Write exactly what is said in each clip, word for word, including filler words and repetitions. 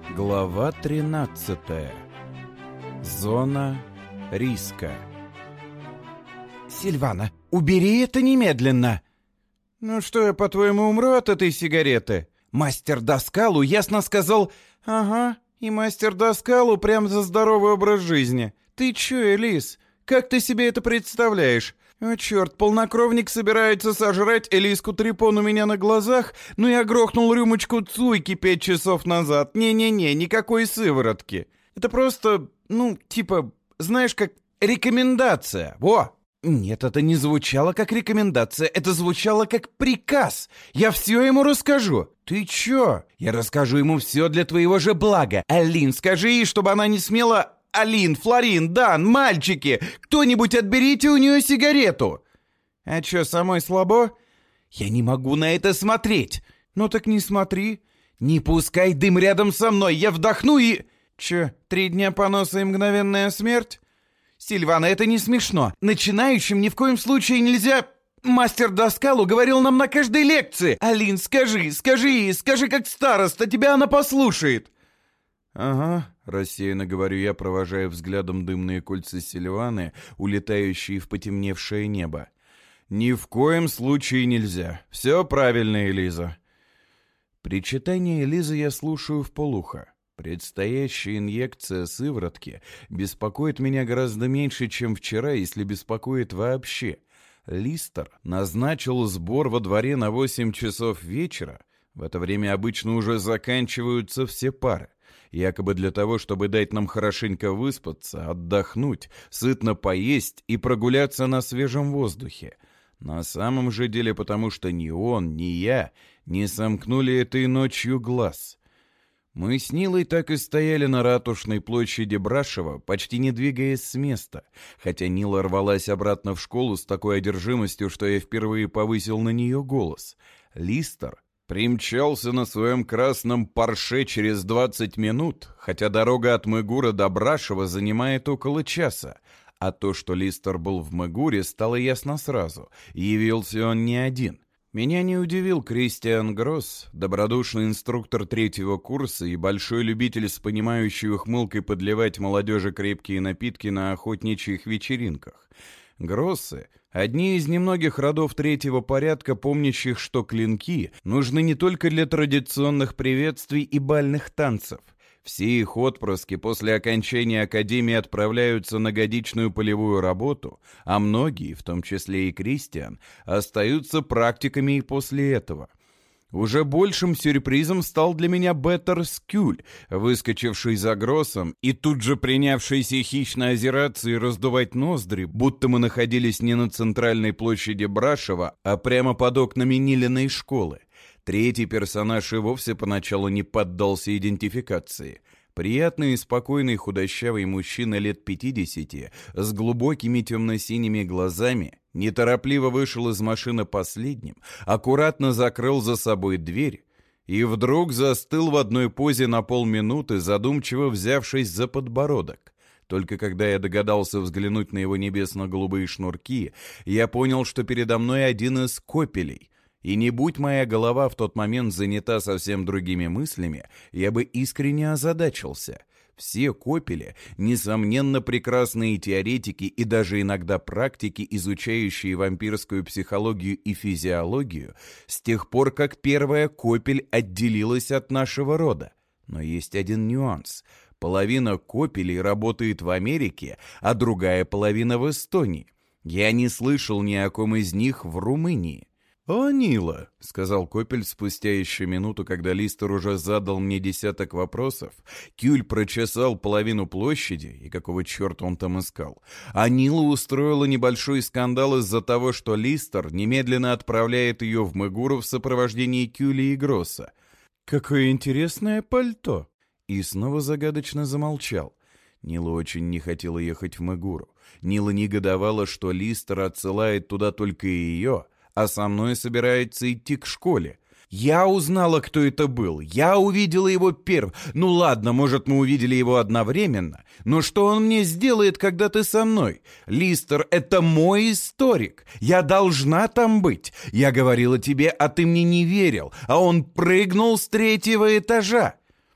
Глава тринадцатая. Зона риска. «Сильвана, убери это немедленно!» «Ну что, я, по-твоему, умру от этой сигареты?» Мастер Доскалу ясно сказал... «Ага, и мастер Доскалу прям за здоровый образ жизни. Ты чё, Элис, как ты себе это представляешь? О, черт, полнокровник собирается сожрать Элиску Трипон у меня на глазах, ну я грохнул рюмочку цуйки пять часов назад. Не-не-не, никакой сыворотки. Это просто, ну, типа, знаешь, как рекомендация. Во!» «Нет, это не звучало как рекомендация, это звучало как приказ. Я все ему расскажу». «Ты чё?» «Я расскажу ему все для твоего же блага. Алин, скажи ей, чтобы она не смела... Алин, Флорин, Дан, мальчики, кто-нибудь отберите у нее сигарету». «А чё, самой слабо?» «Я не могу на это смотреть». «Ну так не смотри». «Не пускай дым рядом со мной, я вдохну и...» «Чё, три дня поноса и мгновенная смерть?» «Сильвана, это не смешно. Начинающим ни в коем случае нельзя...» «Мастер Доскалу говорил нам на каждой лекции. Алин, скажи, скажи ей, скажи как староста, тебя она послушает». «Ага», — рассеянно говорю я, провожая взглядом дымные кольца Сильваны, улетающие в потемневшее небо. «Ни в коем случае нельзя. Все правильно, Элиза». Причитание Элизы я слушаю вполуха. Предстоящая инъекция сыворотки беспокоит меня гораздо меньше, чем вчера, если беспокоит вообще. Листер назначил сбор во дворе на восемь часов вечера. В это время обычно уже заканчиваются все пары. Якобы для того, чтобы дать нам хорошенько выспаться, отдохнуть, сытно поесть и прогуляться на свежем воздухе. На самом же деле потому, что ни он, ни я не сомкнули этой ночью глаз. Мы с Нилой так и стояли на Ратушной площади Брашева, почти не двигаясь с места, хотя Нила рвалась обратно в школу с такой одержимостью, что я впервые повысил на нее голос. Листер примчался на своем красном Порше через двадцать минут, хотя дорога от Мэгура до Брашева занимает около часа. А то, что Листер был в Мэгуре, стало ясно сразу. Явился он не один. Меня не удивил Кристиан Гросс, добродушный инструктор третьего курса и большой любитель с понимающей ухмылкой подливать молодежи крепкие напитки на охотничьих вечеринках. Гроссы — одни из немногих родов третьего порядка, помнящих, что клинки нужны не только для традиционных приветствий и бальных танцев. Все их отпрыски после окончания академии отправляются на годичную полевую работу, а многие, в том числе и Кристиан, остаются практиками и после этого. Уже большим сюрпризом стал для меня Беттер Скюль, выскочивший за Гроссом и тут же принявшийся хищно озираться и раздувать ноздри, будто мы находились не на центральной площади Брашева, а прямо под окнами Нилиной школы. Третий персонаж и вовсе поначалу не поддался идентификации. Приятный и спокойный худощавый мужчина лет пятидесяти с глубокими темно-синими глазами неторопливо вышел из машины последним, аккуратно закрыл за собой дверь и вдруг застыл в одной позе на полминуты, задумчиво взявшись за подбородок. Только когда я догадался взглянуть на его небесно-голубые шнурки, я понял, что передо мной один из копелей. И не будь моя голова в тот момент занята совсем другими мыслями, я бы искренне озадачился. Все копели, несомненно, прекрасные теоретики и даже иногда практики, изучающие вампирскую психологию и физиологию, с тех пор, как первая копель отделилась от нашего рода. Но есть один нюанс. Половина копелей работает в Америке, а другая половина в Эстонии. Я не слышал ни о ком из них в Румынии. «О, Нила», — сказал Копель спустя еще минуту, когда Листер уже задал мне десяток вопросов, Кюль прочесал половину площади, и какого черта он там искал, а Нила устроила небольшой скандал из-за того, что Листер немедленно отправляет ее в Мэгуру в сопровождении Кюля и Гросса. «Какое интересное пальто!» И снова загадочно замолчал. Нила очень не хотела ехать в Мэгуру. Нила негодовала, что Листер отсылает туда только ее, а со мной собирается идти к школе. Я узнала, кто это был. Я увидела его первым. Ну ладно, может, мы увидели его одновременно. Но что он мне сделает, когда ты со мной? Листер — это мой историк. Я должна там быть. Я говорила тебе, а ты мне не верил. А он прыгнул с третьего этажа.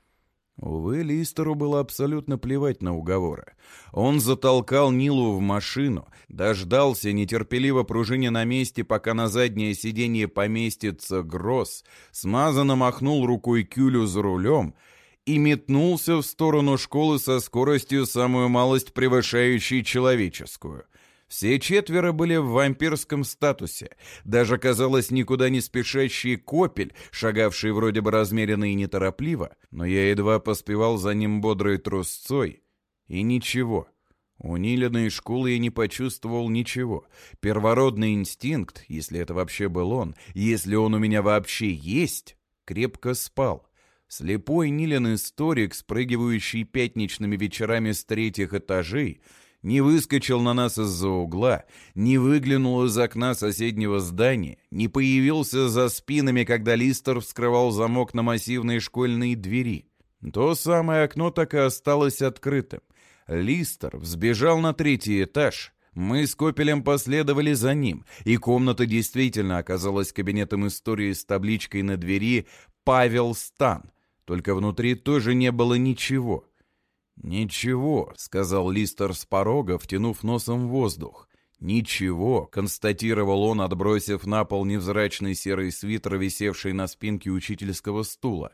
Увы, Листеру было абсолютно плевать на уговоры. Он затолкал Нилу в машину, дождался, нетерпеливо пружиня на месте, пока на заднее сиденье поместится Гросс, смазанно махнул рукой Кюлю за рулем и метнулся в сторону школы со скоростью самую малость превышающей человеческую. Все четверо были в вампирском статусе. Даже, казалось, никуда не спешащий Копель, шагавший вроде бы размеренно и неторопливо, но я едва поспевал за ним бодрой трусцой. И ничего. У Нилиной школы я не почувствовал ничего. Первородный инстинкт, если это вообще был он, если он у меня вообще есть, крепко спал. Слепой Нилин историк, спрыгивающий пятничными вечерами с третьих этажей, не выскочил на нас из-за угла, не выглянул из окна соседнего здания, не появился за спинами, когда Листер вскрывал замок на массивной школьной двери. То самое окно так и осталось открытым. Листер взбежал на третий этаж. Мы с Копелем последовали за ним, и комната действительно оказалась кабинетом истории с табличкой на двери «Павел Стан». Только внутри тоже не было ничего. «Ничего», — сказал Листер с порога, втянув носом воздух. «Ничего», — констатировал он, отбросив на пол невзрачный серый свитер, висевший на спинке учительского стула.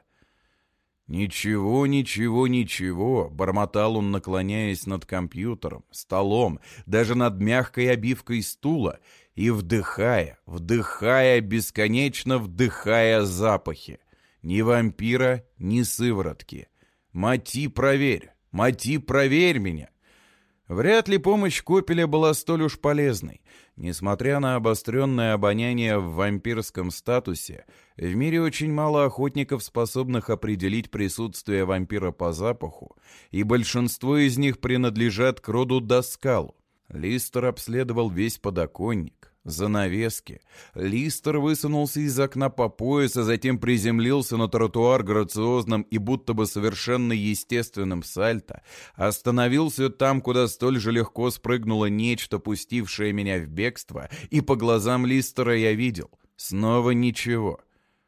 «Ничего, ничего, ничего», — бормотал он, наклоняясь над компьютером, столом, даже над мягкой обивкой стула, и вдыхая, вдыхая, бесконечно вдыхая запахи. Ни вампира, ни сыворотки. «Мати, проверь! Мати, проверь меня!» Вряд ли помощь Копеля была столь уж полезной. Несмотря на обостренное обоняние в вампирском статусе, в мире очень мало охотников, способных определить присутствие вампира по запаху, и большинство из них принадлежат к роду Доскалу. Листер обследовал весь подоконник, занавески. Листер высунулся из окна по пояс, а затем приземлился на тротуар грациозным и будто бы совершенно естественным сальто, остановился там, куда столь же легко спрыгнуло нечто, пустившее меня в бегство, и по глазам Листера я видел. Снова ничего.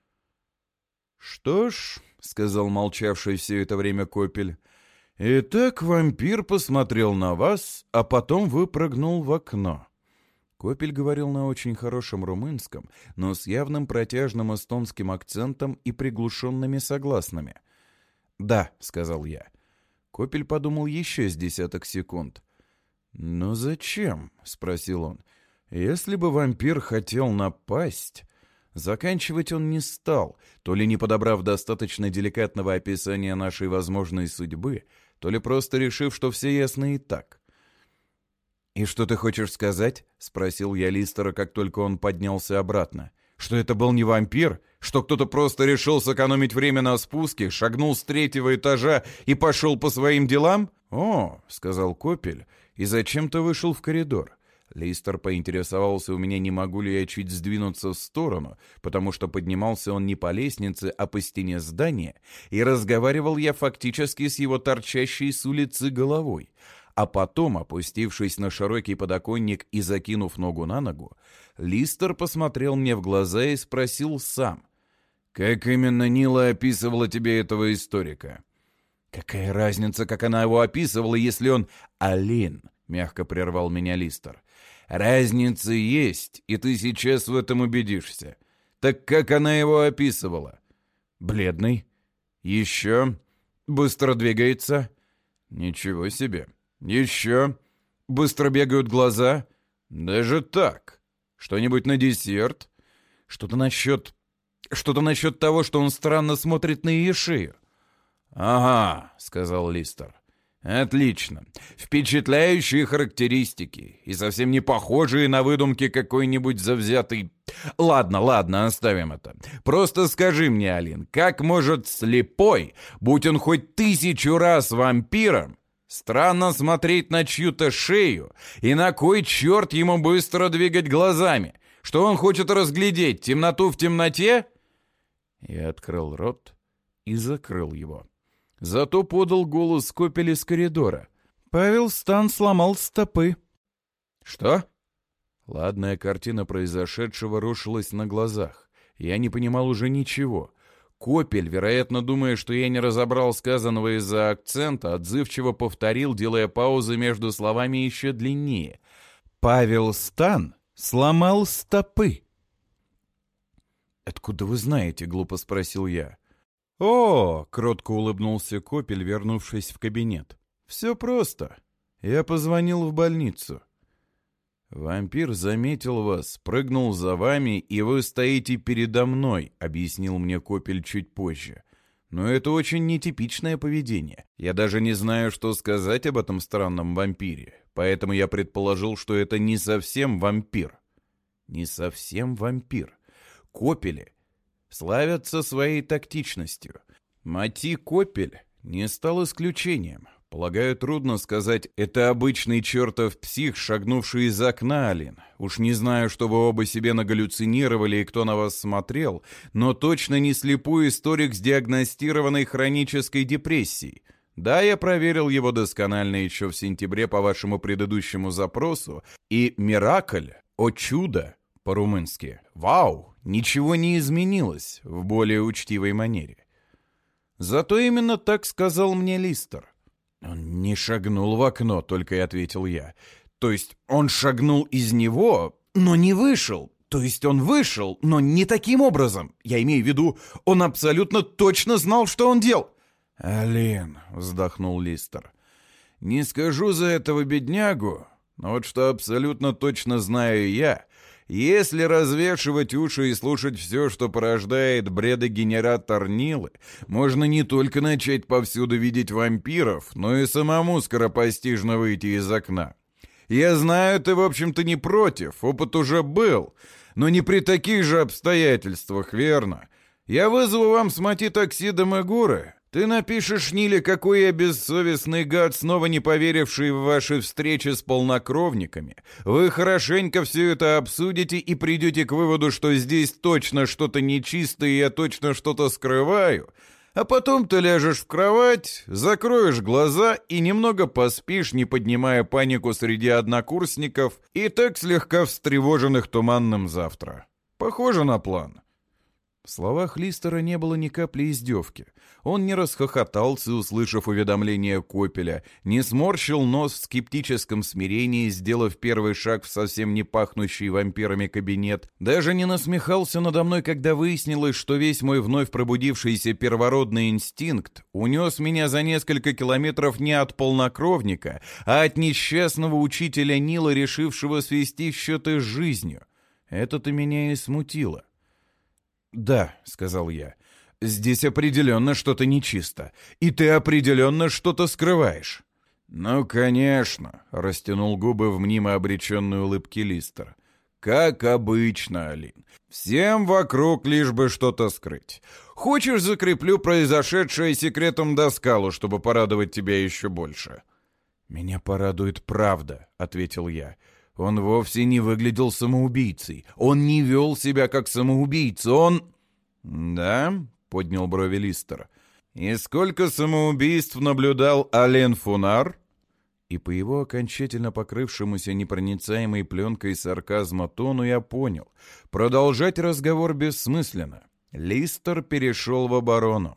«Что ж», — сказал молчавший все это время Копель, — «итак, вампир посмотрел на вас, а потом выпрыгнул в окно». Копель говорил на очень хорошем румынском, но с явным протяжным эстонским акцентом и приглушенными согласными. «Да», — сказал я. Копель подумал еще с десяток секунд. «Но зачем?» — спросил он. «Если бы вампир хотел напасть...» Заканчивать он не стал, то ли не подобрав достаточно деликатного описания нашей возможной судьбы, то ли просто решив, что все ясно и так. «И что ты хочешь сказать?» — спросил я Листера, как только он поднялся обратно. «Что это был не вампир? Что кто-то просто решил сэкономить время на спуске, шагнул с третьего этажа и пошел по своим делам?» «О», — сказал Копель, и зачем-то вышел в коридор. Листер поинтересовался у меня, не могу ли я чуть сдвинуться в сторону, потому что поднимался он не по лестнице, а по стене здания, и разговаривал я фактически с его торчащей с улицы головой. А потом, опустившись на широкий подоконник и закинув ногу на ногу, Листер посмотрел мне в глаза и спросил сам: «Как именно Нила описывала тебе этого историка?» «Какая разница, как она его описывала, если он...» «Алин», — мягко прервал меня Листер. «Разница есть, и ты сейчас в этом убедишься. Так как она его описывала?» «Бледный. Еще. Быстро двигается». «Ничего себе. Еще. Быстро бегают глаза». «Даже так. Что-нибудь на десерт?» «Что-то насчет... Что-то насчет того, что он странно смотрит на ее шею». «Ага», — сказал Листер. «Отлично. Впечатляющие характеристики и совсем не похожие на выдумки какой-нибудь завзятой... Ладно, ладно, оставим это. Просто скажи мне, Алин, как может слепой, будь он хоть тысячу раз вампиром, странно смотреть на чью-то шею, и на кой черт ему быстро двигать глазами? Что он хочет разглядеть? Темноту в темноте?» Я открыл рот и закрыл его. Зато подал голос Копель из коридора. «Павел Стан сломал стопы». «Что?» Ладная картина произошедшего рушилась на глазах. Я не понимал уже ничего. Копель, вероятно, думая, что я не разобрал сказанного из-за акцента, отзывчиво повторил, делая паузы между словами еще длиннее. «Павел Стан сломал стопы». «Откуда вы знаете?» — глупо спросил я. «О!» — кротко улыбнулся Копель, вернувшись в кабинет. «Все просто. Я позвонил в больницу. «Вампир заметил вас, прыгнул за вами, и вы стоите передо мной», — объяснил мне Копель чуть позже. «Но это очень нетипичное поведение. Я даже не знаю, что сказать об этом странном вампире, поэтому я предположил, что это не совсем вампир». Не совсем вампир. Копели славятся своей тактичностью. Мати Копель не стал исключением. Полагаю, трудно сказать, это обычный чертов псих, шагнувший из окна, Алин. Уж не знаю, что вы оба себе нагаллюцинировали и кто на вас смотрел, но точно не слепой историк с диагностированной хронической депрессией. Да, я проверил его досконально еще в сентябре по вашему предыдущему запросу, и «Миракль», «О чудо» по-румынски, «Вау», ничего не изменилось в более учтивой манере. Зато именно так сказал мне Листер. «Он не шагнул в окно», — только и ответил я. «То есть он шагнул из него, но не вышел. То есть он вышел, но не таким образом. Я имею в виду, он абсолютно точно знал, что он делал». «Алин», — вздохнул Листер, — «не скажу за этого беднягу, но вот что абсолютно точно знаю я. Если развешивать уши и слушать все, что порождает бредогенератор Нилы, можно не только начать повсюду видеть вампиров, но и самому скоропостижно выйти из окна. Я знаю, ты, в общем-то, не против, опыт уже был, но не при таких же обстоятельствах, верно? Я вызову вам с Мати такси до Мегуры. Ты напишешь Ниле, какой я бессовестный гад, снова не поверивший в ваши встречи с полнокровниками. Вы хорошенько все это обсудите и придете к выводу, что здесь точно что-то нечистое, и я точно что-то скрываю. А потом ты ляжешь в кровать, закроешь глаза и немного поспишь, не поднимая панику среди однокурсников и так слегка встревоженных туманным завтра. Похоже на план». В словах Листера не было ни капли издевки. Он не расхохотался, услышав уведомление Копеля, не сморщил нос в скептическом смирении, сделав первый шаг в совсем не пахнущий вампирами кабинет, даже не насмехался надо мной, когда выяснилось, что весь мой вновь пробудившийся первородный инстинкт унес меня за несколько километров не от полнокровника, а от несчастного учителя Нила, решившего свести счеты с жизнью. Это-то меня и смутило. «Да», — сказал я, — «здесь определенно что-то нечисто, и ты определенно что-то скрываешь». «Ну, конечно», — растянул губы в мнимо обреченной улыбке Листер. «Как обычно, Алин. Всем вокруг лишь бы что-то скрыть. Хочешь, закреплю произошедшее секретом Даскалу, чтобы порадовать тебя еще больше?» «Меня порадует правда», — ответил я. Он вовсе не выглядел самоубийцей. Он не вел себя как самоубийца. Он... «Да?» — поднял брови Листер. «И сколько самоубийств наблюдал Ален Фунар?» И по его окончательно покрывшемуся непроницаемой пленкой сарказма тону я понял. Продолжать разговор бессмысленно. Листер перешел в оборону.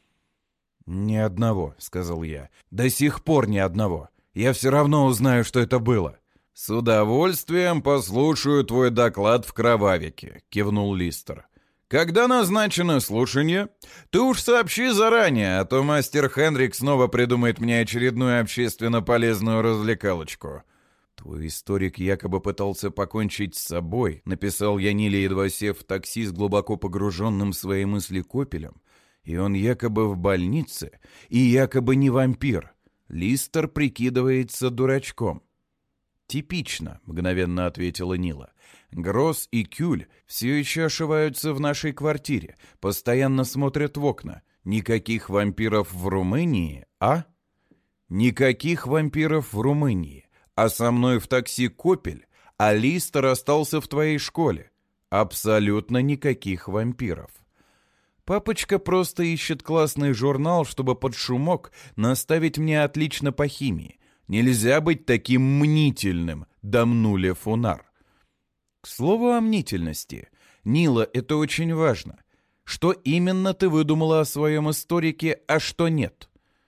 «Ни одного», — сказал я. «До сих пор ни одного. Я все равно узнаю, что это было». «С удовольствием послушаю твой доклад в кровавике», — кивнул Листер. «Когда назначено слушание? Ты уж сообщи заранее, а то мастер Хенрик снова придумает мне очередную общественно полезную развлекалочку». «Твой историк якобы пытался покончить с собой», — написал я Ниле, едва сев в такси с глубоко погруженным в свои мысли Копелем. «И он якобы в больнице, и якобы не вампир. Листер прикидывается дурачком». «Типично», — мгновенно ответила Нила. «Гросс и Кюль все еще ошиваются в нашей квартире, постоянно смотрят в окна. Никаких вампиров в Румынии, а?» «Никаких вампиров в Румынии, а со мной в такси Копель, а Листер остался в твоей школе. Абсолютно никаких вампиров. Папочка просто ищет классный журнал, чтобы под шумок наставить мне отлично по химии. Нельзя быть таким мнительным, дамнуле Фунар». К слову о мнительности. Нила, это очень важно. Что именно ты выдумала о своем историке, а что нет?»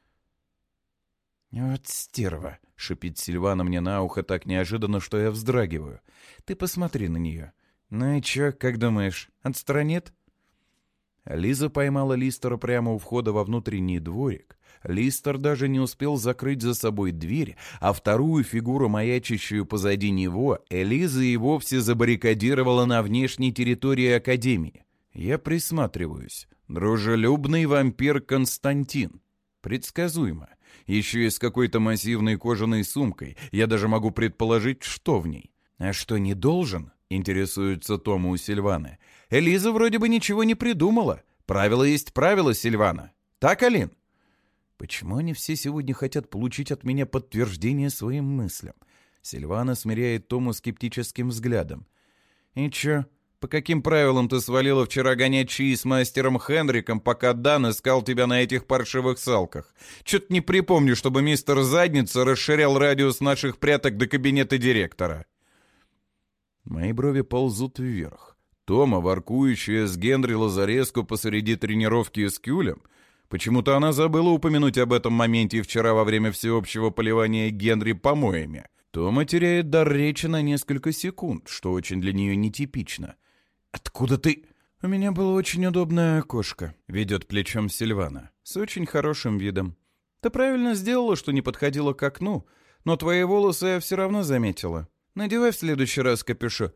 «Вот стерва», — шипит Сильвана мне на ухо так неожиданно, что я вздрагиваю. «Ты посмотри на нее. Ну и чё, как думаешь, отстранит?» Лиза поймала Листера прямо у входа во внутренний дворик. Листер даже не успел закрыть за собой дверь, а вторую фигуру, маячащую позади него, Элиза и вовсе забаррикадировала на внешней территории Академии. Я присматриваюсь. Дружелюбный вампир Константин. Предсказуемо. Еще и с какой-то массивной кожаной сумкой. Я даже могу предположить, что в ней. «А что, не должен?» — интересуется Тома у Сильваны. «Элиза вроде бы ничего не придумала. Правило есть правило, Сильвана. Так, Алин?» Почему они все сегодня хотят получить от меня подтверждение своим мыслям? Сильвана смиряет Тому скептическим взглядом. «И чё, по каким правилам ты свалила вчера гонять чаи с мастером Хенриком, пока Дан искал тебя на этих паршивых салках? Чё-то не припомню, чтобы мистер Задница расширял радиус наших пряток до кабинета директора». Мои брови ползут вверх. Тома, воркующая с Генри Лазареску посреди тренировки с Кюлем. Почему-то она забыла упомянуть об этом моменте вчера во время всеобщего поливания Генри помоями. Тома теряет дар речи на несколько секунд, что очень для нее нетипично. «Откуда ты?» «У меня было очень удобное окошко», — ведет плечом Сильвана, с очень хорошим видом. «Ты правильно сделала, что не подходила к окну, но твои волосы я все равно заметила. Надевай в следующий раз капюшон».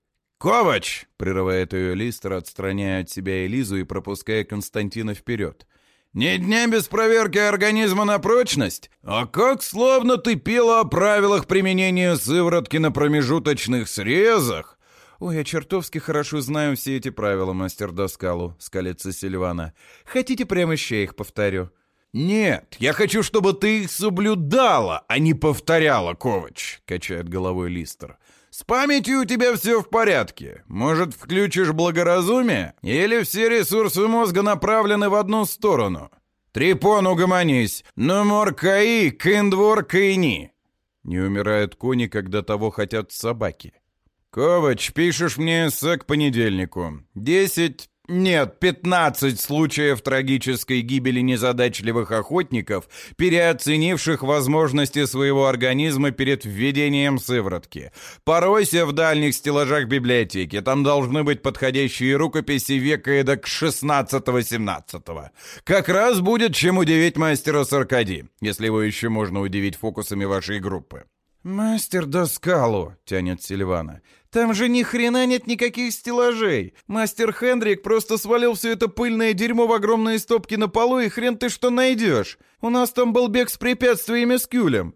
«Ковач!» — прерывает ее Листер, отстраняя от себя Элизу и пропуская Константина вперед. «Ни дня без проверки организма на прочность? А как славно ты пела о правилах применения сыворотки на промежуточных срезах!» «Ой, я чертовски хорошо знаю все эти правила, мастер Доскалу», — скалится Сильвана. «Хотите, прямо ща их повторю?» «Нет, я хочу, чтобы ты их соблюдала, а не повторяла, Ковач», — качает головой Листер. «С памятью у тебя все в порядке. Может, включишь благоразумие? Или все ресурсы мозга направлены в одну сторону? Трипон, угомонись. Ну, моркаи, киндвор, кайни». Не умирают кони, когда того хотят собаки. «Ковач, пишешь мне эссе к понедельнику. Десять... Нет, пятнадцать случаев трагической гибели незадачливых охотников, переоценивших возможности своего организма перед введением сыворотки. Поройся в дальних стеллажах библиотеки, там должны быть подходящие рукописи века эдак шестнадцатого-семнадцатого. Как раз будет чем удивить мастера Саркади, если его еще можно удивить фокусами вашей группы». «Мастер Доскалу», — тянет Сильвана, — «там же ни хрена нет никаких стеллажей. Мастер Хендрик просто свалил все это пыльное дерьмо в огромные стопки на полу, и хрен ты что найдешь. У нас там был бег с препятствиями с Кюлем».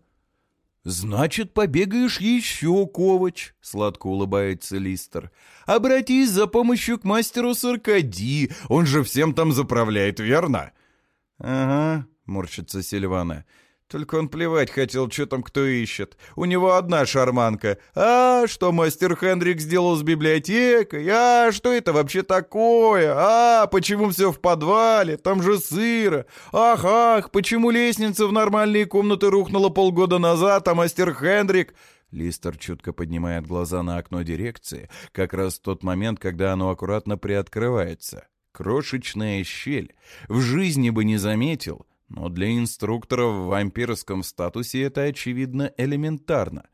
«Значит, побегаешь еще, Ковач», — сладко улыбается Листер. «Обратись за помощью к мастеру Саркади, он же всем там заправляет, верно?» «Ага», — морщится Сильвана. «Только он плевать хотел, что там кто ищет. У него одна шарманка. А, что мастер Хендрик сделал с библиотекой? А, что это вообще такое? А, почему все в подвале? Там же сыро. Ах, ах, почему лестница в нормальные комнаты рухнула полгода назад, а мастер Хендрик...» Листер чутко поднимает глаза на окно дирекции, как раз в тот момент, когда оно аккуратно приоткрывается. Крошечная щель. В жизни бы не заметил. Но для инструктора в вампирском статусе это, очевидно, элементарно.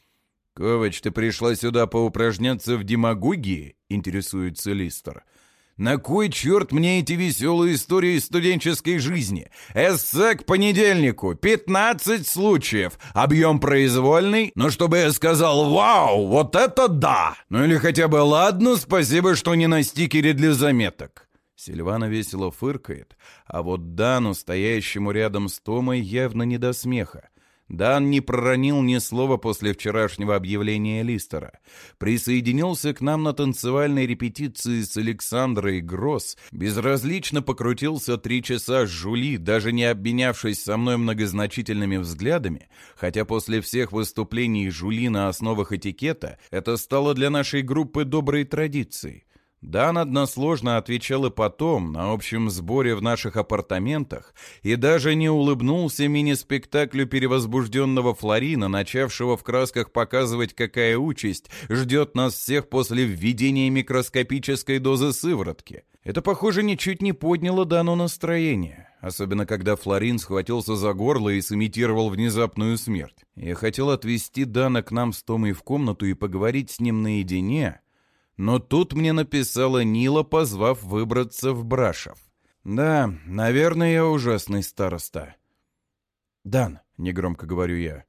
«Ковач, ты пришла сюда поупражняться в демагогии?» — интересуется Листер. «На кой черт мне эти веселые истории из студенческой жизни? Эссе к понедельнику, пятнадцать случаев, объем произвольный, но чтобы я сказал «Вау, вот это да!» Ну или хотя бы «Ладно, спасибо, что не на стикере для заметок». Сильвана весело фыркает, а вот Дану, стоящему рядом с Томой, явно не до смеха. Дан не проронил ни слова после вчерашнего объявления Листера. Присоединился к нам на танцевальной репетиции с Александрой Гросс, безразлично покрутился три часа с Жули, даже не обменявшись со мной многозначительными взглядами, хотя после всех выступлений Жули на основах этикета это стало для нашей группы доброй традицией. Дан односложно отвечал и потом, на общем сборе в наших апартаментах, и даже не улыбнулся мини-спектаклю перевозбужденного Флорина, начавшего в красках показывать, какая участь ждет нас всех после введения микроскопической дозы сыворотки. Это, похоже, ничуть не подняло Дану настроение, особенно когда Флорин схватился за горло и сымитировал внезапную смерть. Я хотел отвезти Дана к нам с Томой в комнату и поговорить с ним наедине, но тут мне написала Нила, позвав выбраться в Брашов. «Да, наверное, я ужасный староста». «Дан», — негромко говорю я.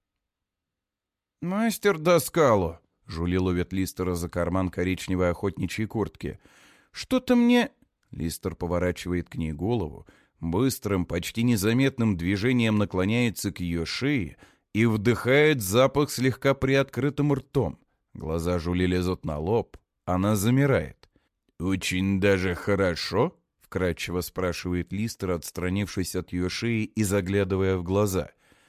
«Мастер Доскало», — жулил увет Листера за карман коричневой охотничьей куртки. «Что-то мне...» Листер поворачивает к ней голову, быстрым, почти незаметным движением наклоняется к ее шее и вдыхает запах слегка приоткрытым ртом. Глаза Жули лезут на лоб, она замирает. «Очень даже хорошо?» — вкратчиво спрашивает Листер, отстранившись от ее шеи и заглядывая в глаза.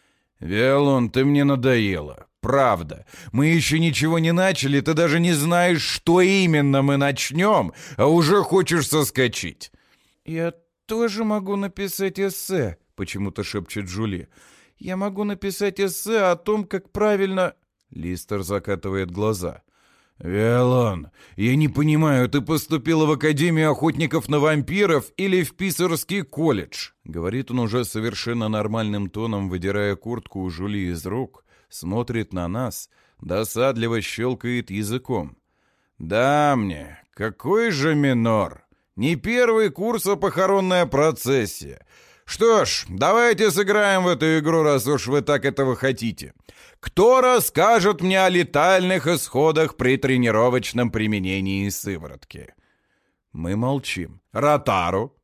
«Виолон, ты мне надоела. Правда. Мы еще ничего не начали, ты даже не знаешь, что именно мы начнем, а уже хочешь соскочить». «Я тоже могу написать эссе», — почему-то шепчет Жули. «Я могу написать эссе о том, как правильно...» Листер закатывает глаза. «Виолон, я не понимаю, ты поступила в Академию охотников на вампиров или в Писарский колледж?» Говорит он уже совершенно нормальным тоном, выдирая куртку у Жули из рук, смотрит на нас, досадливо щелкает языком. «Да мне, какой же минор! Не первый курс, а похоронная процессия. Что ж, давайте сыграем в эту игру, раз уж вы так этого хотите. Кто расскажет мне о летальных исходах при тренировочном применении сыворотки?» Мы молчим. «Ротару?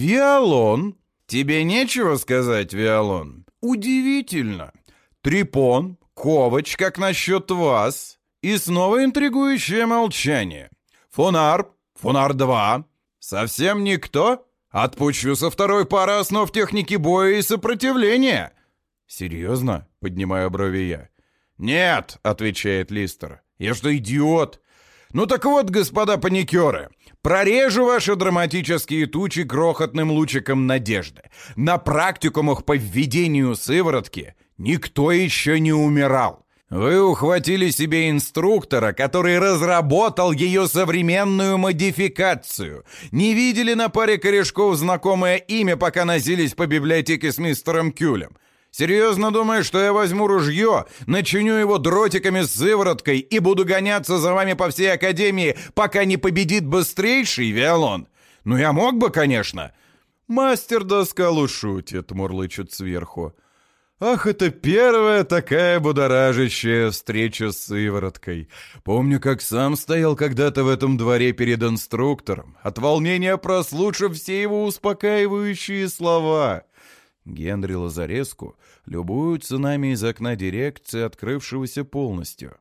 Виолон? Тебе нечего сказать, Виолон? Удивительно. Трипон, Ковач, как насчет вас?» И снова интригующее молчание. «Фонар? Фонар-два? Совсем никто? Отпущу со второй пары основ техники боя и сопротивления». «Серьезно?» — поднимаю брови я. «Нет», — отвечает Листер. «Я что, идиот? Ну так вот, господа паникеры, прорежу ваши драматические тучи крохотным лучиком надежды. На практикумах по введению сыворотки никто еще не умирал. Вы ухватили себе инструктора, который разработал ее современную модификацию. Не видели на паре корешков знакомое имя, пока носились по библиотеке с мистером Кюлем? Серьезно думаешь, что я возьму ружье, начиню его дротиками с сывороткой и буду гоняться за вами по всей Академии, пока не победит быстрейший Виолон? Ну, я мог бы, конечно». «Мастер Доскало шутит», — мурлычет сверху. «Ах, это первая такая будоражащая встреча с сывороткой. Помню, как сам стоял когда-то в этом дворе перед инструктором, от волнения прослушав все его успокаивающие слова». Генри Лазареску любуются нами из окна дирекции, открывшегося полностью.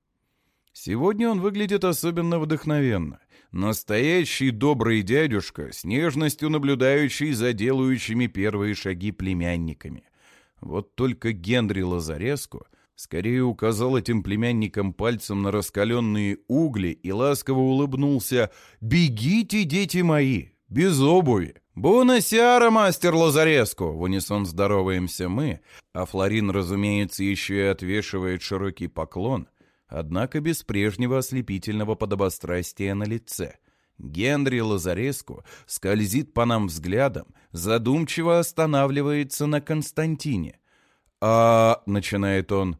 Сегодня он выглядит особенно вдохновенно. Настоящий добрый дядюшка, с нежностью наблюдающий за делающими первые шаги племянниками. Вот только Генри Лазареску скорее указал этим племянникам пальцем на раскаленные угли и ласково улыбнулся: «Бегите, дети мои, без обуви!» «Бонасиара, мастер Лазареску!» — в унисон здороваемся мы, а Флорин, разумеется, еще и отвешивает широкий поклон, однако без прежнего ослепительного подобострастия на лице. Генри Лазареску скользит по нам взглядом, задумчиво останавливается на Константине. «А...» — начинает он.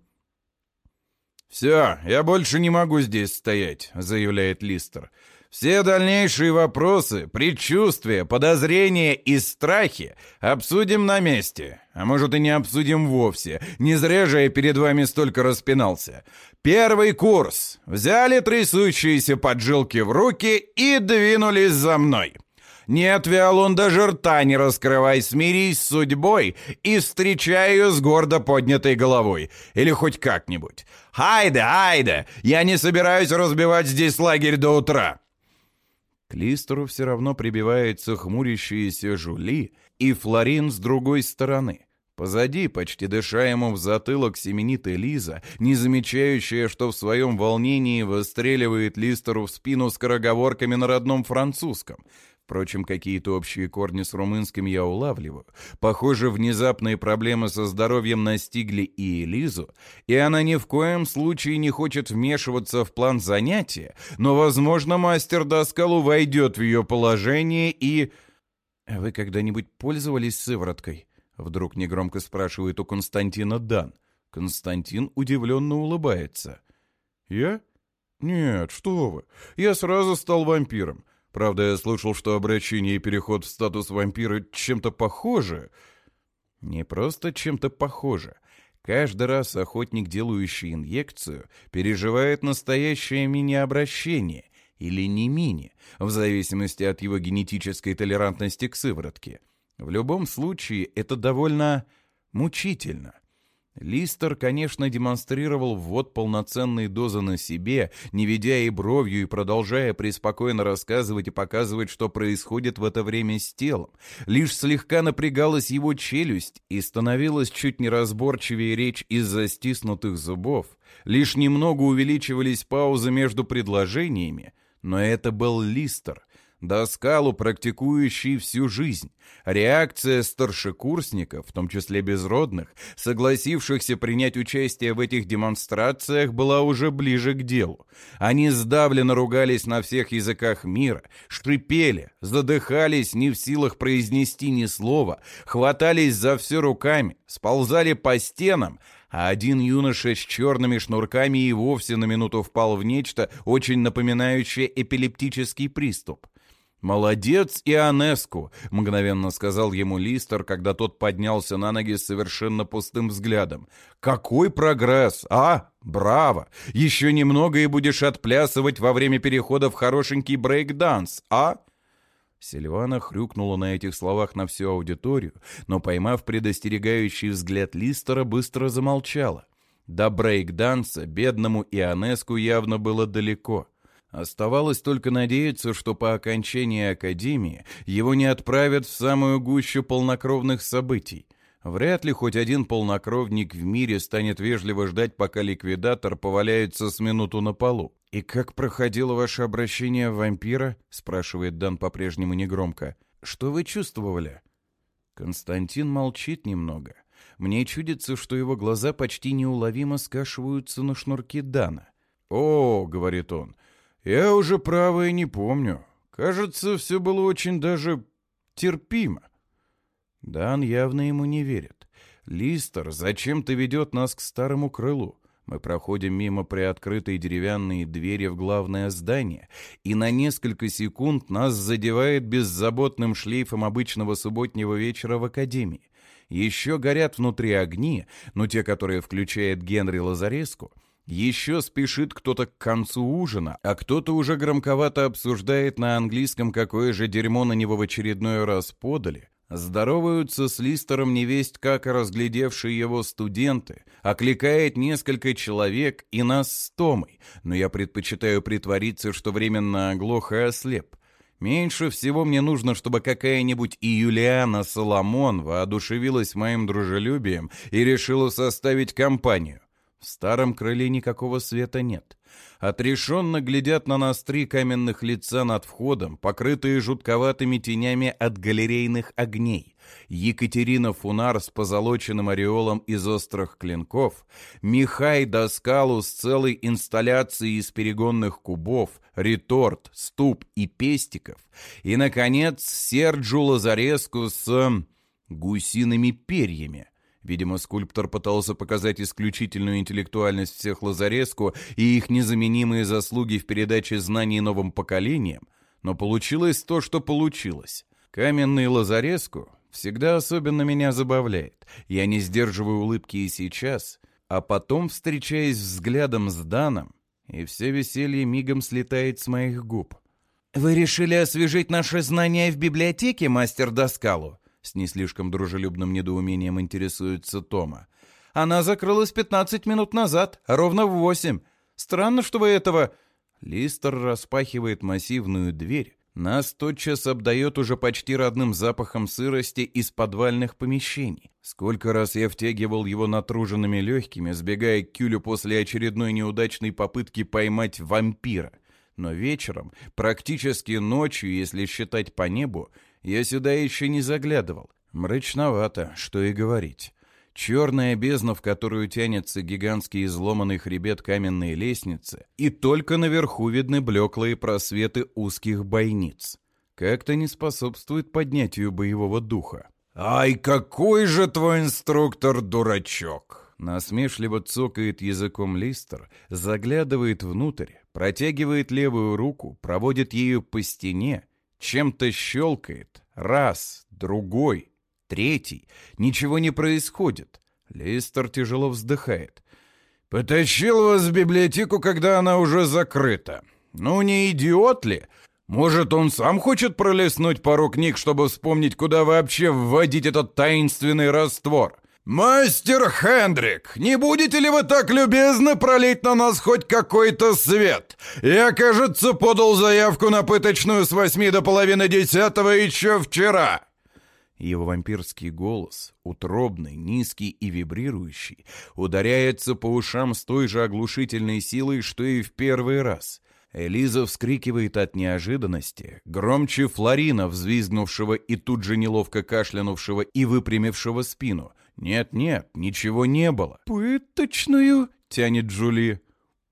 «Все, я больше не могу здесь стоять», — заявляет Листер. «Все дальнейшие вопросы, предчувствия, подозрения и страхи обсудим на месте. А может, и не обсудим вовсе. Не зря же я перед вами столько распинался. Первый курс. Взяли трясущиеся поджилки в руки и двинулись за мной. Нет, Виолон, даже рта не раскрывай, смирись с судьбой и встречай ее с гордо поднятой головой. Или хоть как-нибудь. Хайде, хайде! Я не собираюсь разбивать здесь лагерь до утра». К Листеру все равно прибивается хмурящаяся Жули и Флорин с другой стороны. Позади, почти дыша ему в затылок, семенит Элиза, не замечающая, что в своем волнении выстреливает Листеру в спину скороговорками на родном французском. Впрочем, какие-то общие корни с румынским я улавливаю. Похоже, внезапные проблемы со здоровьем настигли и Элизу, и она ни в коем случае не хочет вмешиваться в план занятия, но, возможно, мастер Даскалу войдет в ее положение и... «Вы когда-нибудь пользовались сывороткой?» — вдруг негромко спрашивает у Константина Дан. Константин удивленно улыбается. «Я? Нет, что вы. Я сразу стал вампиром. Правда, я слышал, что обращение и переход в статус вампира чем-то похожи». Не просто чем-то похоже. Каждый раз охотник, делающий инъекцию, переживает настоящее мини-обращение или не мини, в зависимости от его генетической толерантности к сыворотке. В любом случае, это довольно мучительно. Листер, конечно, демонстрировал ввод полноценной дозы на себе, не ведя и бровью и продолжая преспокойно рассказывать и показывать, что происходит в это время с телом. Лишь слегка напрягалась его челюсть и становилась чуть неразборчивее речь из-за стиснутых зубов. Лишь немного увеличивались паузы между предложениями, но это был Листер, Даскалу, практикующий всю жизнь. Реакция старшекурсников, в том числе безродных, согласившихся принять участие в этих демонстрациях, была уже ближе к делу. Они сдавленно ругались на всех языках мира, шипели, задыхались, не в силах произнести ни слова, хватались за все руками, сползали по стенам, а один юноша с черными шнурками и вовсе на минуту впал в нечто, очень напоминающее эпилептический приступ. «Молодец, Ионеску!» — мгновенно сказал ему Листер, когда тот поднялся на ноги с совершенно пустым взглядом. «Какой прогресс, а? Браво! Еще немного и будешь отплясывать во время перехода в хорошенький брейк-данс, а?» Сильвана хрюкнула на этих словах на всю аудиторию, но, поймав предостерегающий взгляд Листера, быстро замолчала. До брейк-данса бедному Ионеску явно было далеко. Оставалось только надеяться, что по окончании академии его не отправят в самую гущу полнокровных событий. Вряд ли хоть один полнокровник в мире станет вежливо ждать, пока ликвидатор поваляется с минуту на полу. «И как проходило ваше обращение в вампира?» — спрашивает Дан по-прежнему негромко. «Что вы чувствовали?» Константин молчит немного. Мне чудится, что его глаза почти неуловимо скашиваются на шнурки Дана. «О, — говорит он, — я уже право и не помню. Кажется, все было очень даже терпимо». Дан явно ему не верит. «Листер зачем-то ведет нас к старому крылу. Мы проходим мимо приоткрытой деревянной двери в главное здание, и на несколько секунд нас задевает беззаботным шлейфом обычного субботнего вечера в академии. Еще горят внутри огни, но те, которые включает Генри Лазареску. Еще спешит кто-то к концу ужина, а кто-то уже громковато обсуждает на английском, какое же дерьмо на него в очередной раз подали. Здороваются с Листером невесть как разглядевшие его студенты, окликает несколько человек и нас с Томой, но я предпочитаю притвориться, что временно оглох и ослеп. Меньше всего мне нужно, чтобы какая-нибудь Юлиана Соломон воодушевилась моим дружелюбием и решила составить компанию. В старом крыле никакого света нет. Отрешенно глядят на нас три каменных лица над входом, покрытые жутковатыми тенями от галерейных огней. Екатерина Фунар с позолоченным ореолом из острых клинков, Михай Даскалу с целой инсталляцией из перегонных кубов, реторт, ступ и пестиков, и, наконец, Серджу Лазареску с гусиными перьями. Видимо, скульптор пытался показать исключительную интеллектуальность всех Лазареску и их незаменимые заслуги в передаче знаний новым поколениям, но получилось то, что получилось. Каменный Лазареску всегда особенно меня забавляет. Я не сдерживаю улыбки и сейчас, а потом встречаюсь взглядом с Даном, и все веселье мигом слетает с моих губ. «Вы решили освежить наши знания в библиотеке, мастер Даскалу?» С не слишком дружелюбным недоумением интересуется Тома. «Она закрылась пятнадцать минут назад, ровно в восемь. Странно, что вы этого...» Листер распахивает массивную дверь, Нас тотчас обдает уже почти родным запахом сырости из подвальных помещений. Сколько раз я втягивал его натруженными легкими, сбегая к Кюлю после очередной неудачной попытки поймать вампира. Но вечером, практически ночью, если считать по небу, я сюда еще не заглядывал. Мрачновато, что и говорить. Черная бездна, в которую тянется гигантский изломанный хребет каменной лестницы, и только наверху видны блеклые просветы узких бойниц. Как-то не способствует поднятию боевого духа. «Ай, какой же твой инструктор дурачок!» Насмешливо цокает языком Листер, заглядывает внутрь, протягивает левую руку, проводит ею по стене, чем-то щелкает. Раз, другой. Третий. Ничего не происходит. Листер тяжело вздыхает. «Потащил вас в библиотеку, когда она уже закрыта. Ну, не идиот ли? Может, он сам хочет пролистнуть пару книг, чтобы вспомнить, куда вообще вводить этот таинственный раствор? Мастер Хендрик, не будете ли вы так любезны пролить на нас хоть какой-то свет? Я, кажется, подал заявку на пыточную с восьми до половины десятого еще вчера». Его вампирский голос, утробный, низкий и вибрирующий, ударяется по ушам с той же оглушительной силой, что и в первый раз. Элиза вскрикивает от неожиданности, громче Флорина, взвизгнувшего и тут же неловко кашлянувшего и выпрямившего спину. «Нет-нет, ничего не было». «Пыточную?» — тянет Джули.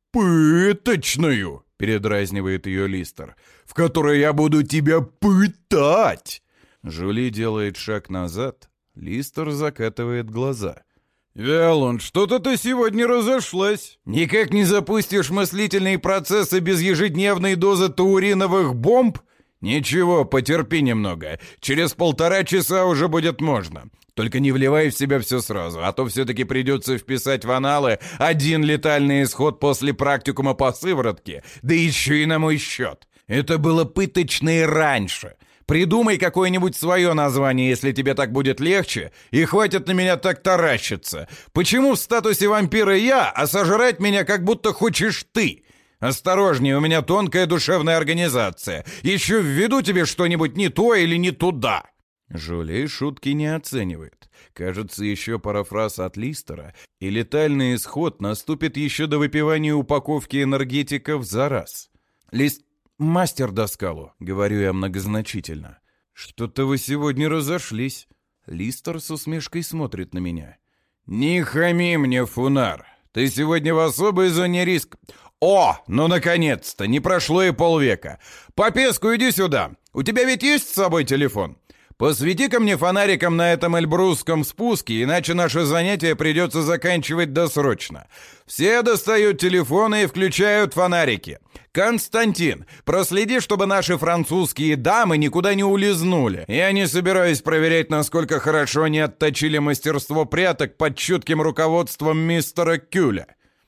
«Пыточную?» — передразнивает ее Листер. «В которой я буду тебя пытать!» Жюли делает шаг назад, Листер закатывает глаза. «Виолон, что-то ты сегодня разошлась. Никак не запустишь мыслительные процессы без ежедневной дозы тауриновых бомб? Ничего, потерпи немного. Через полтора часа уже будет можно. Только не вливай в себя все сразу, а то все-таки придется вписать в аналы один летальный исход после практикума по сыворотке, да еще и на мой счет. Это было пыточно и раньше. Придумай какое-нибудь свое название, если тебе так будет легче, и хватит на меня так таращиться. Почему в статусе вампира я, а сожрать меня как будто хочешь ты? Осторожнее, у меня тонкая душевная организация. Еще введу тебе что-нибудь не то или не туда». Жюли шутки не оценивает. Кажется, еще пара фраз от Листера, и летальный исход наступит еще до выпивания упаковки энергетиков за раз. Лист... «Мастер Доскалу», — говорю я многозначительно. «Что-то вы сегодня разошлись». Листер с усмешкой смотрит на меня. «Не хами мне, Фунар. Ты сегодня в особой зоне риска. О, ну наконец-то, не прошло и полвека. Попеску, иди сюда. У тебя ведь есть с собой телефон? Посвети-ка мне фонариком на этом эльбрусском спуске, иначе наше занятие придется заканчивать досрочно. Все достают телефоны и включают фонарики. Константин, проследи, чтобы наши французские дамы никуда не улизнули. Я не собираюсь проверять, насколько хорошо они отточили мастерство пряток под чутким руководством мистера Кюля».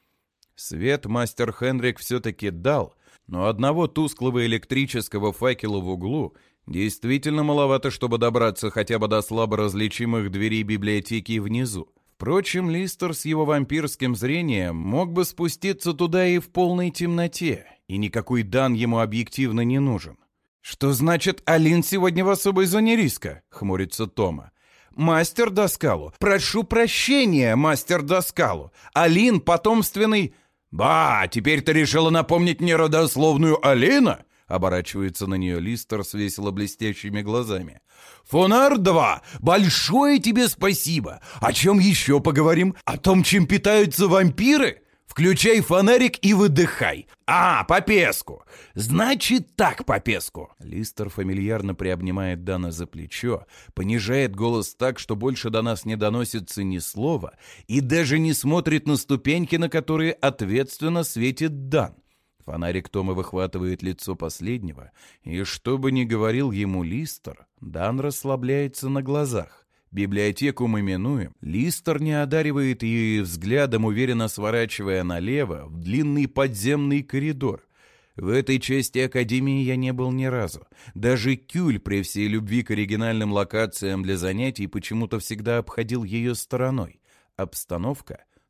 Свет мастер Хендрик все-таки дал, но одного тусклого электрического факела в углу действительно маловато, чтобы добраться хотя бы до слабо различимых дверей библиотеки внизу. Впрочем, Листер с его вампирским зрением мог бы спуститься туда и в полной темноте, и никакой дан ему объективно не нужен. «Что значит Алин сегодня в особой зоне риска?» — хмурится Тома. «Мастер Доскалу, прошу прощения, мастер Доскалу. Алин потомственный...» «Ба, теперь ты решила напомнить мне родословную Алина?» Оборачивается на нее Листер с весело блестящими глазами. «Фонар два, большое тебе спасибо! О чем еще поговорим? О том, чем питаются вампиры? Включай фонарик и выдыхай. А, Попеску! Значит так, Попеску!» Листер фамильярно приобнимает Дана за плечо, понижает голос так, что больше до нас не доносится ни слова, и даже не смотрит на ступеньки, на которые ответственно светит Дан. Фонарик Тома выхватывает лицо последнего, и что бы ни говорил ему Листер, Дан расслабляется на глазах. Библиотеку мы минуем, Листер не одаривает ее взглядом, уверенно сворачивая налево в длинный подземный коридор. В этой части Академии я не был ни разу. Даже Кюль при всей любви к оригинальным локациям для занятий почему-то всегда обходил ее стороной. Обстановка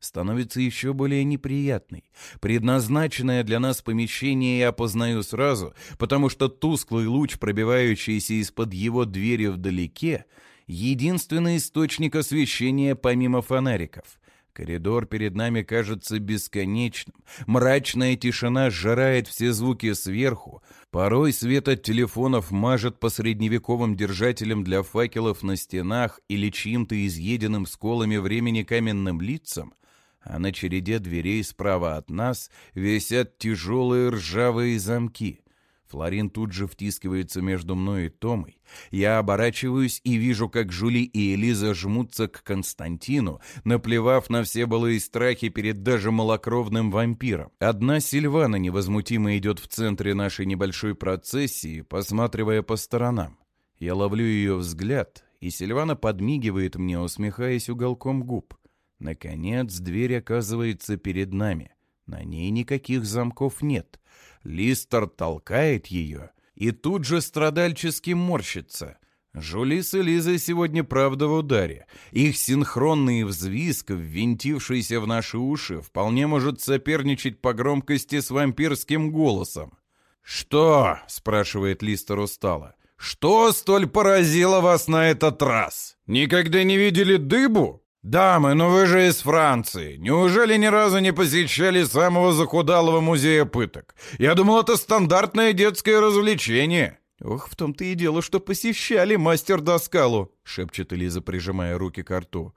становится еще более неприятной. Предназначенное для нас помещение я опознаю сразу, потому что тусклый луч, пробивающийся из-под его двери вдалеке, единственный источник освещения помимо фонариков. Коридор перед нами кажется бесконечным. Мрачная тишина сжирает все звуки сверху. Порой свет от телефонов мажет по средневековым держателям для факелов на стенах или чьим-то изъеденным сколами времени каменным лицам, а на череде дверей справа от нас висят тяжелые ржавые замки. Флорин тут же втискивается между мной и Томой. Я оборачиваюсь и вижу, как Жюли и Элиза жмутся к Константину, наплевав на все былые страхи перед даже малокровным вампиром. Одна Сильвана невозмутимо идет в центре нашей небольшой процессии, посматривая по сторонам. Я ловлю ее взгляд, и Сильвана подмигивает мне, усмехаясь уголком губ. Наконец, дверь оказывается перед нами. На ней никаких замков нет. Листер толкает ее и тут же страдальчески морщится. Жюли с Элизой сегодня правда в ударе. Их синхронный взвизг, ввинтившийся в наши уши, вполне может соперничать по громкости с вампирским голосом. «Что?» — спрашивает Листер устало. «Что столь поразило вас на этот раз? Никогда не видели дыбу? «Дамы, ну вы же из Франции. Неужели ни разу не посещали самого захудалого музея пыток? Я думал, это стандартное детское развлечение». «Ох, в том-то и дело, что посещали, мастер Даскалу», — шепчет Элиза, прижимая руки к рту.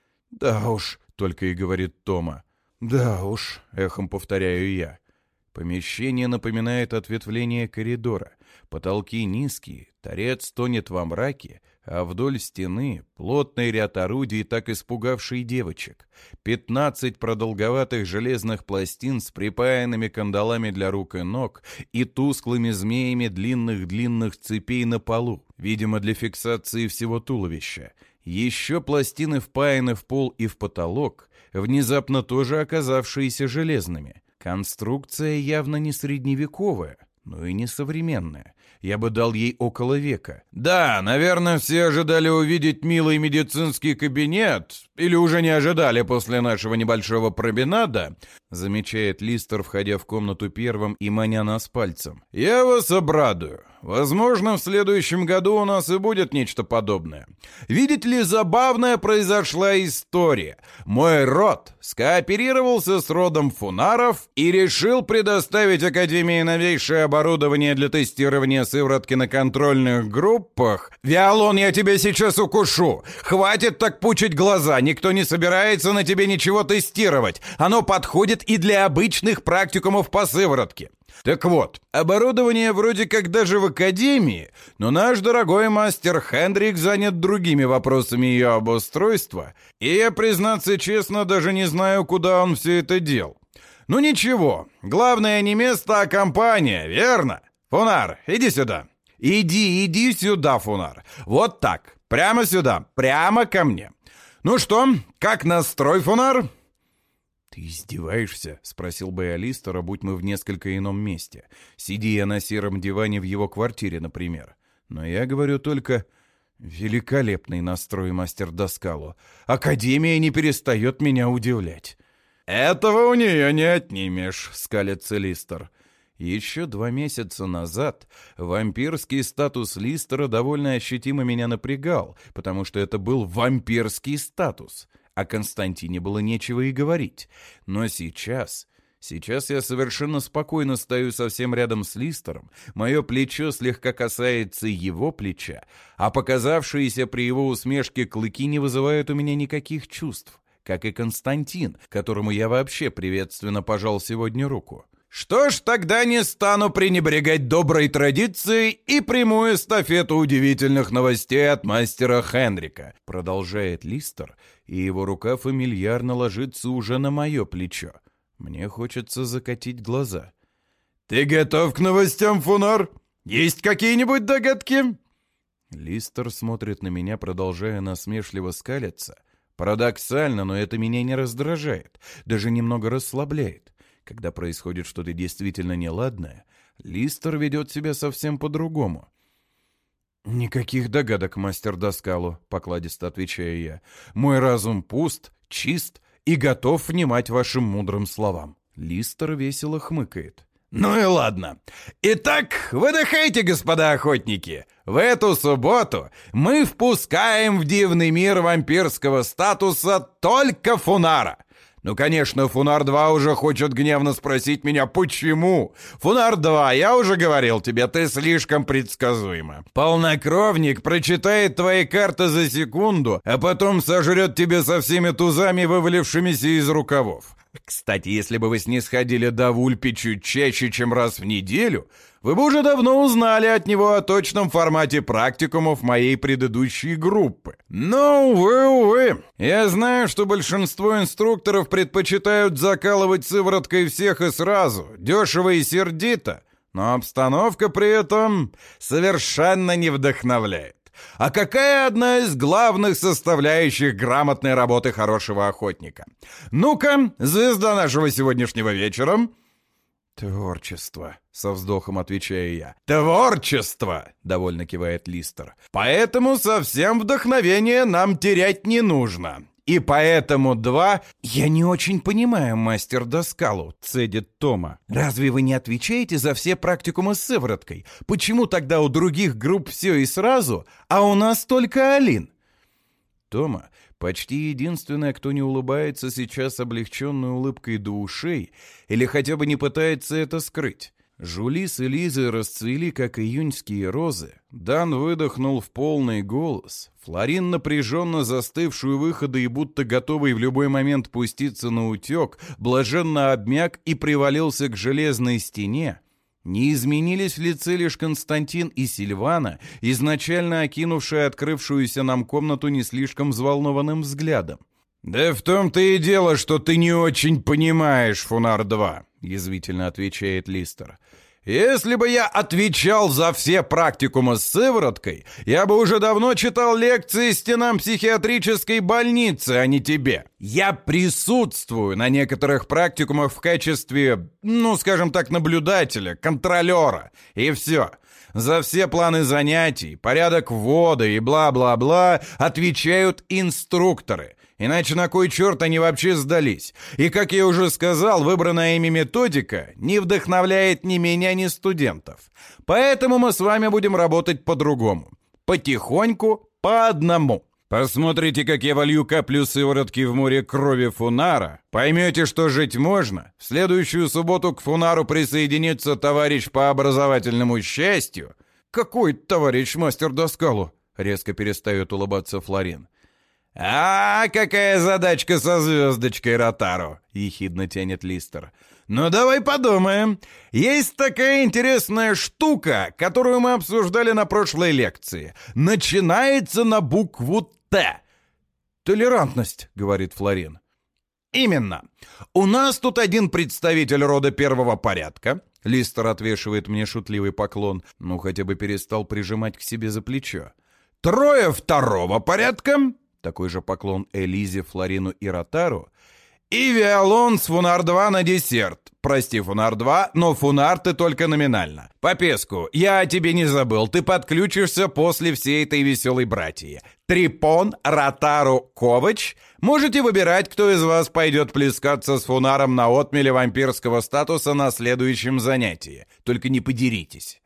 «Да уж», — только и говорит Тома. «Да уж», — эхом повторяю я. Помещение напоминает ответвление коридора. Потолки низкие, торец тонет во мраке, а вдоль стены плотный ряд орудий, так испугавший девочек. Пятнадцать продолговатых железных пластин с припаянными кандалами для рук и ног и тусклыми змеями длинных-длинных цепей на полу, видимо, для фиксации всего туловища. Еще пластины впаяны в пол и в потолок, внезапно тоже оказавшиеся железными. Конструкция явно не средневековая, но и не современная. Я бы дал ей около века. Да, наверное, все ожидали увидеть милый медицинский кабинет, или уже не ожидали после нашего небольшого променада, замечает Листер, входя в комнату первым и маня нас пальцем. Я вас обрадую. Возможно, в следующем году у нас и будет нечто подобное. Видите ли, забавная произошла история. Мой род скооперировался с родом Фунаров и решил предоставить Академии новейшее оборудование для тестирования сыворотки на контрольных группах. Виолон, я тебя сейчас укушу. Хватит так пучить глаза. Никто не собирается на тебе ничего тестировать. Оно подходит и для обычных практикумов по сыворотке. Так вот, оборудование вроде как даже в Академии, но наш дорогой мастер Хендрик занят другими вопросами ее обустройства, и я, признаться честно, даже не знаю, куда он все это дел. Ну ничего, главное не место, а компания, верно? Фунар, иди сюда. Иди, иди сюда, Фунар. Вот так, прямо сюда, прямо ко мне. Ну что, как настрой, Фунар? «Ты издеваешься?» — спросил бы я Листера, будь мы в несколько ином месте. Сиди я на сером диване в его квартире, например. Но я говорю только: великолепный настрой, мастер Даскалу. Академия не перестает меня удивлять. «Этого у нее не отнимешь», — скалится Листер. Еще два месяца назад вампирский статус Листера довольно ощутимо меня напрягал, потому что это был вампирский статус. О Константине было нечего и говорить. Но сейчас... Сейчас я совершенно спокойно стою совсем рядом с Листером, мое плечо слегка касается его плеча, а показавшиеся при его усмешке клыки не вызывают у меня никаких чувств, как и Константин, которому я вообще приветственно пожал сегодня руку. «Что ж, тогда не стану пренебрегать доброй традицией и приму эстафету удивительных новостей от мастера Хендрика», продолжает Листер, и его рука фамильярно ложится уже на мое плечо. Мне хочется закатить глаза. «Ты готов к новостям, Фунар? Есть какие-нибудь догадки?» Листер смотрит на меня, продолжая насмешливо скалиться. Парадоксально, но это меня не раздражает, даже немного расслабляет. Когда происходит что-то действительно неладное, Листер ведет себя совсем по-другому. «Никаких догадок, мастер Даскалу», — покладисто отвечаю я. «Мой разум пуст, чист и готов внимать вашим мудрым словам». Листер весело хмыкает. «Ну и ладно. Итак, выдыхайте, господа охотники. В эту субботу мы впускаем в дивный мир вампирского статуса только Фунара. Ну, конечно, Фунар-два уже хочет гневно спросить меня, почему? Фунар-два, я уже говорил тебе, ты слишком предсказуема. Полнокровник прочитает твои карты за секунду, а потом сожрет тебя со всеми тузами, вывалившимися из рукавов. Кстати, если бы вы снисходили до Вульпи чуть чаще, чем раз в неделю, вы бы уже давно узнали от него о точном формате практикумов моей предыдущей группы. Но, увы, увы, я знаю, что большинство инструкторов предпочитают закалывать сывороткой всех и сразу, дешево и сердито, но обстановка при этом совершенно не вдохновляет. А какая одна из главных составляющих грамотной работы хорошего охотника? Ну-ка, звезда нашего сегодняшнего вечера. «Творчество», — со вздохом отвечаю я. «Творчество!» — довольно кивает Листер. «Поэтому совсем вдохновение нам терять не нужно. И поэтому два...» «Я не очень понимаю, мастер Доскалу», — цедит Тома. «Разве вы не отвечаете за все практикумы с сывороткой? Почему тогда у других групп все и сразу, а у нас только Алин?» Тома почти единственная, кто не улыбается сейчас облегченной улыбкой до ушей или хотя бы не пытается это скрыть. Жулис и Лиза расцвели, как июньские розы. Дан выдохнул в полный голос. Флорин, напряженно застывший у выхода и будто готовый в любой момент пуститься на утек, блаженно обмяк и привалился к железной стене. Не изменились в лице лишь Константин и Сильвана, изначально окинувшие открывшуюся нам комнату не слишком взволнованным взглядом. «Да в том-то и дело, что ты не очень понимаешь, Фунар-два», — язвительно отвечает Листер. «Если бы я отвечал за все практикумы с сывороткой, я бы уже давно читал лекции стенам психиатрической больницы, а не тебе. Я присутствую на некоторых практикумах в качестве, ну, скажем так, наблюдателя, контролера, и все. За все планы занятий, порядок ввода и бла-бла-бла отвечают инструкторы». Иначе на кой черт они вообще сдались? И, как я уже сказал, выбранная ими методика не вдохновляет ни меня, ни студентов. Поэтому мы с вами будем работать по-другому. Потихоньку, по одному. Посмотрите, как я волью каплю сыворотки в море крови Фунара. Поймете, что жить можно. В следующую субботу к Фунару присоединится товарищ по образовательному счастью. «Какой товарищ, мастер Доскалу?» — резко перестает улыбаться Флорин. «А, какая задачка со звездочкой, Ротару!» — ехидно тянет Листер. «Ну, давай подумаем. Есть такая интересная штука, которую мы обсуждали на прошлой лекции. Начинается на букву «Т». «Толерантность», — говорит Флорин. «Именно. У нас тут один представитель рода первого порядка». Листер отвешивает мне шутливый поклон. Ну, хотя бы перестал прижимать к себе за плечо. «Трое второго порядка». Такой же поклон Элизе, Флорину и Ротару. «И Виолон с Фунар-два на десерт. Прости, Фунар-два, но Фунар ты только номинально. Попеску, я о тебе не забыл, ты подключишься после всей этой веселой братьи. Трипон, Ротару, Ковач. Можете выбирать, кто из вас пойдет плескаться с Фунаром на отмеле вампирского статуса на следующем занятии. Только не подеритесь».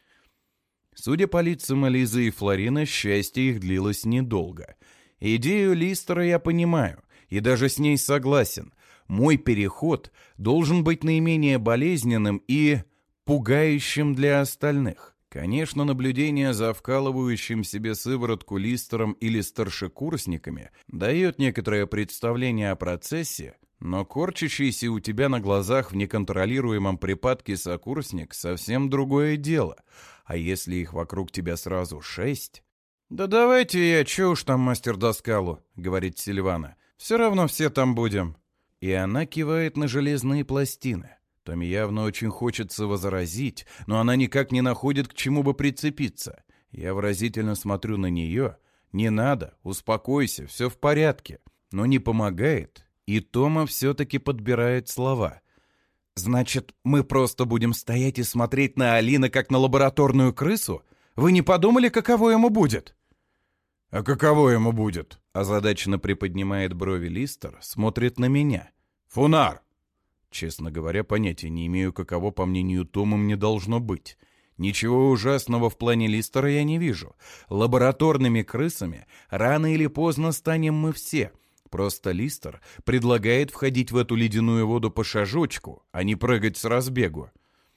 Судя по лицам Элизы и Флорина, счастье их длилось недолго. Идею Листера я понимаю, и даже с ней согласен. Мой переход должен быть наименее болезненным и пугающим для остальных. Конечно, наблюдение за вкалывающим себе сыворотку Листером или старшекурсниками дает некоторое представление о процессе, но корчащийся у тебя на глазах в неконтролируемом припадке сокурсник совсем другое дело. А если их вокруг тебя сразу шесть... «Да давайте я, чё уж там, мастер Доскалу», — говорит Сильвана. «Все равно все там будем». И она кивает на железные пластины. Томе явно очень хочется возразить, но она никак не находит, к чему бы прицепиться. Я выразительно смотрю на нее. «Не надо, успокойся, все в порядке». Но не помогает, и Тома все-таки подбирает слова. «Значит, мы просто будем стоять и смотреть на Алина, как на лабораторную крысу? Вы не подумали, каково ему будет?» «А каково ему будет?» Озадаченно приподнимает брови Листер, смотрит на меня. «Фунар!» Честно говоря, понятия не имею, каково, по мнению Тома, мне должно быть. Ничего ужасного в плане Листера я не вижу. Лабораторными крысами рано или поздно станем мы все. Просто Листер предлагает входить в эту ледяную воду по шажочку, а не прыгать с разбегу.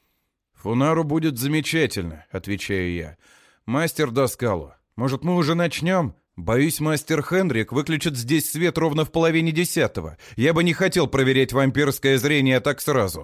«Фунару будет замечательно», — отвечаю я. «Мастер Даскалу, может, мы уже начнем? Боюсь, мастер Хендрик выключит здесь свет ровно в половине десятого. Я бы не хотел проверять вампирское зрение так сразу».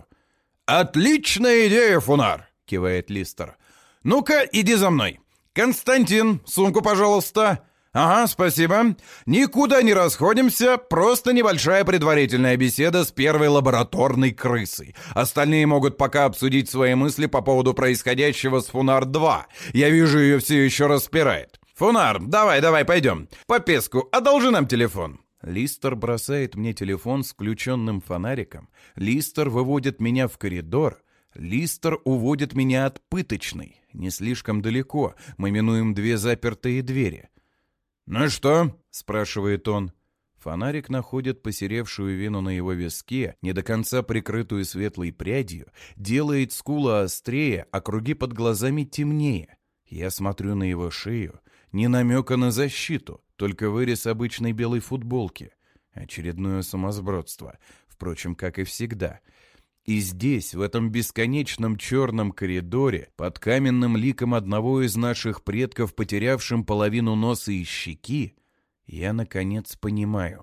«Отличная идея, Фунар!» — кивает Листер. «Ну-ка, иди за мной. Константин, сумку, пожалуйста». «Ага, спасибо. Никуда не расходимся, просто небольшая предварительная беседа с первой лабораторной крысой. Остальные могут пока обсудить свои мысли по поводу происходящего с Фунар-два. Я вижу, ее все еще распирает. Фунар, давай, давай, пойдем. По песку, одолжи нам телефон». Листер бросает мне телефон с включенным фонариком. Листер выводит меня в коридор. Листер уводит меня от пыточной. Не слишком далеко, мы минуем две запертые двери. «Ну что?» — спрашивает он. Фонарик находит посеревшую вену на его виске, не до конца прикрытую светлой прядью, делает скулы острее, а круги под глазами темнее. Я смотрю на его шею, ни намека на защиту, только вырез обычной белой футболки. Очередное сумасбродство, впрочем, как и всегда. И здесь, в этом бесконечном черном коридоре, под каменным ликом одного из наших предков, потерявшим половину носа и щеки, я, наконец, понимаю.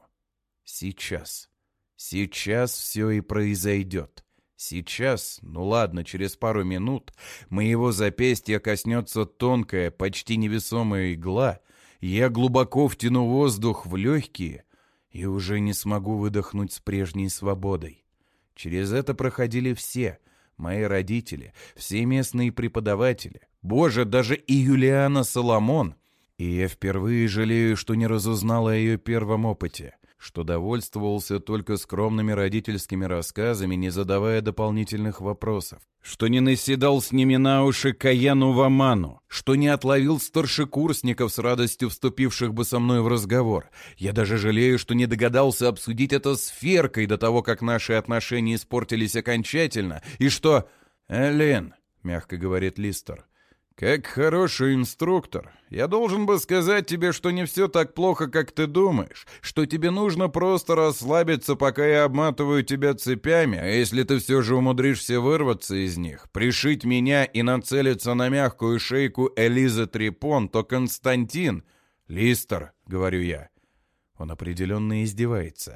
Сейчас. Сейчас все и произойдет. Сейчас, ну ладно, через пару минут, моего запястья коснется тонкая, почти невесомая игла, я глубоко втяну воздух в легкие и уже не смогу выдохнуть с прежней свободой. Через это проходили все, мои родители, все местные преподаватели, боже, даже и Юлиана Соломон. И я впервые жалею, что не разузнал о ее первом опыте, что довольствовался только скромными родительскими рассказами, не задавая дополнительных вопросов, что не наседал с ними на уши Каяну Ваману, что не отловил старшекурсников с радостью вступивших бы со мной в разговор. Я даже жалею, что не догадался обсудить это с Феркой до того, как наши отношения испортились окончательно, и что... «Эллен», — мягко говорит Листер, — «как хороший инструктор, я должен бы сказать тебе, что не все так плохо, как ты думаешь, что тебе нужно просто расслабиться, пока я обматываю тебя цепями, а если ты все же умудришься вырваться из них, пришить меня и нацелиться на мягкую шейку Элизы Трипон, то Константин...» «Листер», — говорю я. Он определенно издевается.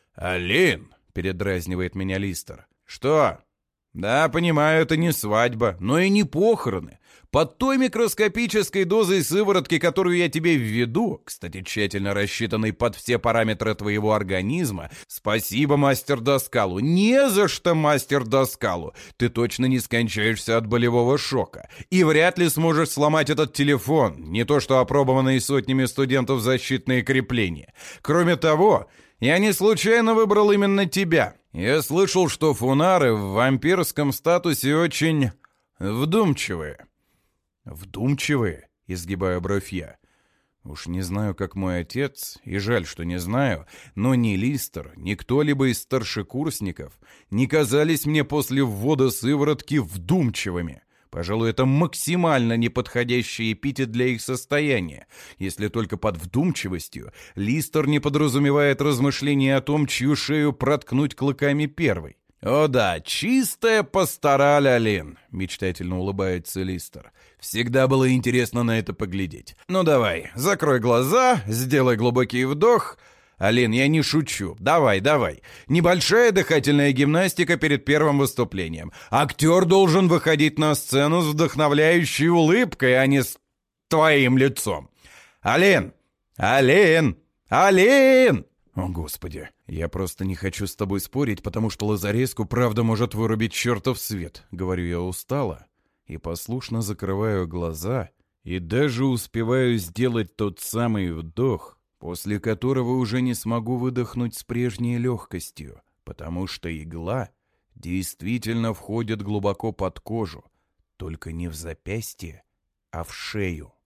«Алин», — передразнивает меня Листер. «Что?» «Да, понимаю, это не свадьба, но и не похороны. Под той микроскопической дозой сыворотки, которую я тебе введу, кстати, тщательно рассчитанной под все параметры твоего организма, спасибо, мастер Даскалу, не за что, мастер Даскалу, ты точно не скончаешься от болевого шока и вряд ли сможешь сломать этот телефон, не то что опробованные сотнями студентов защитные крепления. Кроме того, я не случайно выбрал именно тебя. Я слышал, что фунары в вампирском статусе очень вдумчивые». «Вдумчивые?» — изгибаю бровь я. Уж не знаю, как мой отец, и жаль, что не знаю, но ни Листер, ни кто-либо из старшекурсников не казались мне после ввода сыворотки вдумчивыми. Пожалуй, это максимально неподходящий эпитет для их состояния, если только под вдумчивостью Листер не подразумевает размышления о том, чью шею проткнуть клыками первой. «О да, чистая пастораль, Алин», — мечтательно улыбается Листер. «Всегда было интересно на это поглядеть. Ну давай, закрой глаза, сделай глубокий вдох. Алин, я не шучу. Давай, давай. Небольшая дыхательная гимнастика перед первым выступлением. Актер должен выходить на сцену с вдохновляющей улыбкой, а не с твоим лицом. Алин! Алин! Алин!» «О, Господи, я просто не хочу с тобой спорить, потому что Лазареску правда может вырубить чертов свет», — говорю я устало, и послушно закрываю глаза, и даже успеваю сделать тот самый вдох, после которого уже не смогу выдохнуть с прежней легкостью, потому что игла действительно входит глубоко под кожу, только не в запястье, а в шею.